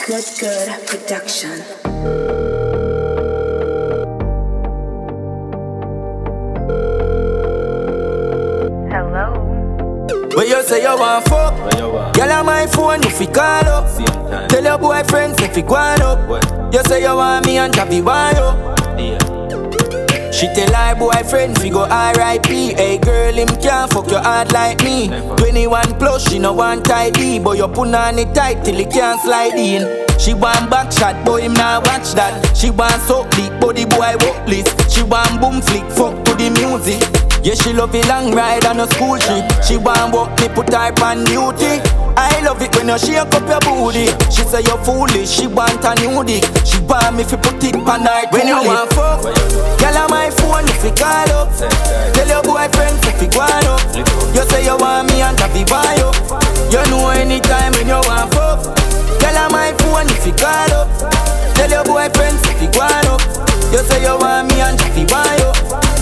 Good production. Hello. When you say you want fuck, girl on my phone you fi call up. Tell your boyfriend if he gwan up. You say you want me and Javi want you. She tell her boyfriend fi go R.I.P. Hey girl, him can't fuck your hard like me. 21 plus, she no want tidy, but you put on it tight till he can't slide in. She want back shot, but him nah watch that. She want suck dick, but the boy workless. She want boom flick, fuck to the music. Yeah, she love a long ride on a school trip. She want walk me, put her on duty. I love it when you shake up your booty. She say you're foolish, she want a new dick. She want me fi put it on her when you want fuck. Girl on my phone if you call up. Tell your boyfriend if you gwan up. You say you want me and Javi buy you. You know anytime when you want fuck. Girl on my phone if you call up. Tell your boyfriend if you gwan up. You say you want me and Javi buy you.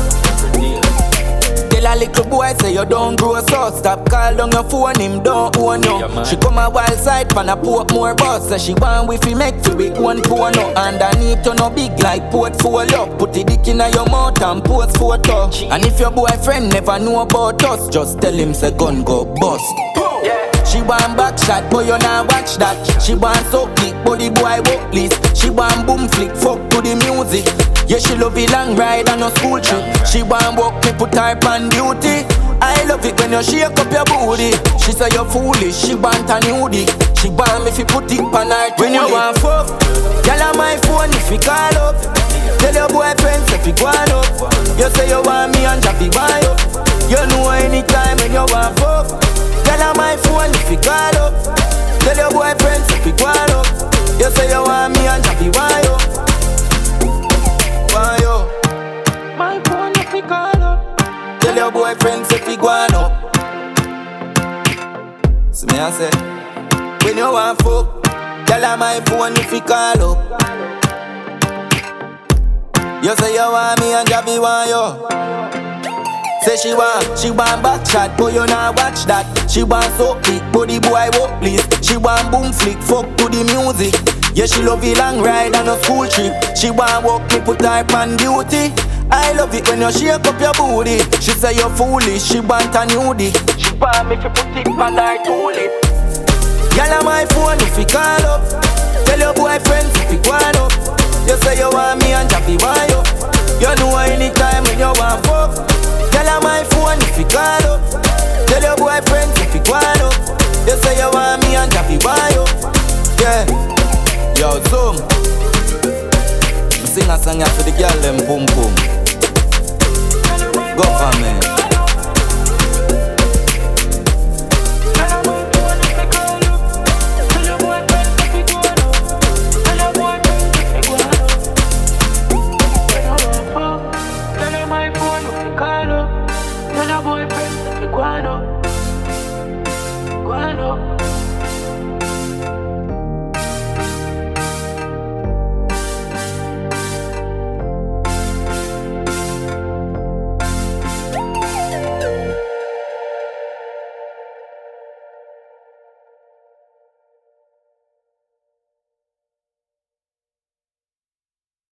Tell a little boy say you don't grow so stop call down your phone, him don't own you. She come a wild side pan a port more boss. Say she want we fi make to big one porno. Underneath you no big like portfolio. Put the dick in your mouth and post photo. And if your boyfriend never know about us, just tell him say gun go bust. She want back shot, but you nah watch that. She want suck dick, but the boy workless. She want boom flick, fuck to the music. Yeah, she love a long ride on a school trip. She want walk me, put her on duty. I love it when you shake up your booty. She say you're foolish, she want a new dick. She want me fi put it on her when you want fuck. Girl on my phone if you call up. Tell your boyfriend if you gwan up. You say you want me and Javi buy up. You know anytime when you want fuck. Girl on my phone if you call up. Tell your boyfriend if you gwan up. You say you want me and Javi buy up. Why yo? My phone if you call up. Tell your boyfriend if you gwan up. So me I say, when you want fuck, girl on my phone if you call up. You say you want me and Javi want you. Say she want back shot, but you nah watch that. She want suck dick, but the boy workless. She want boom flick, fuck to the music. Yeah, she love a long ride on a school trip. She want walk me, put her on duty. I love it when you shake up your booty. She say you're foolish, she want a new dick. She want me to put it on her toilet. Girl on my phone if you call up. Tell your boyfriend if you gwan up. You say you want me and Javi want you. You know anytime when you want fuck. Girl on my phone if you call up. Tell your boyfriend if you gwan up. You say you want me and Javi want you. Yeah. Yo, Zoom. I sing a song for the girl them boom boom. Go for me. Boyfriend, if you guano.